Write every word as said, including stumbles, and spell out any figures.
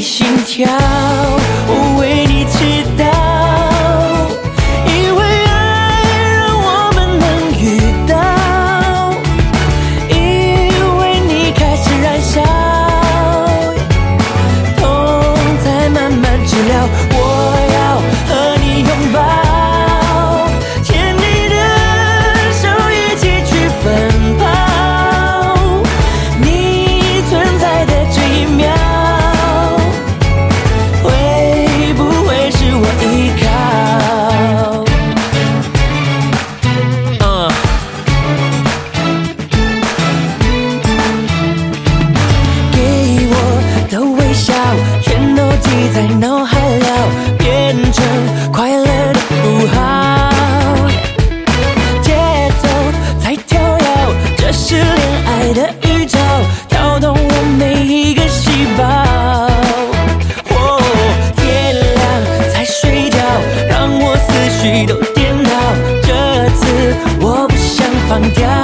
心跳，我为你祈祷，因为爱让我们能遇到，因为你开始燃烧，痛在慢慢治疗，我要和你拥抱，牵你的手一起去奔跑，你存在的这一秒，会不会是我依靠？嗯，给我的微笑，全都记在脑海了，变成快乐的符号，节奏在跳跃，这是恋爱的预兆，跳动我每一个细胞。哦，天亮才睡觉，让我思绪都颠倒，这次我不想放掉。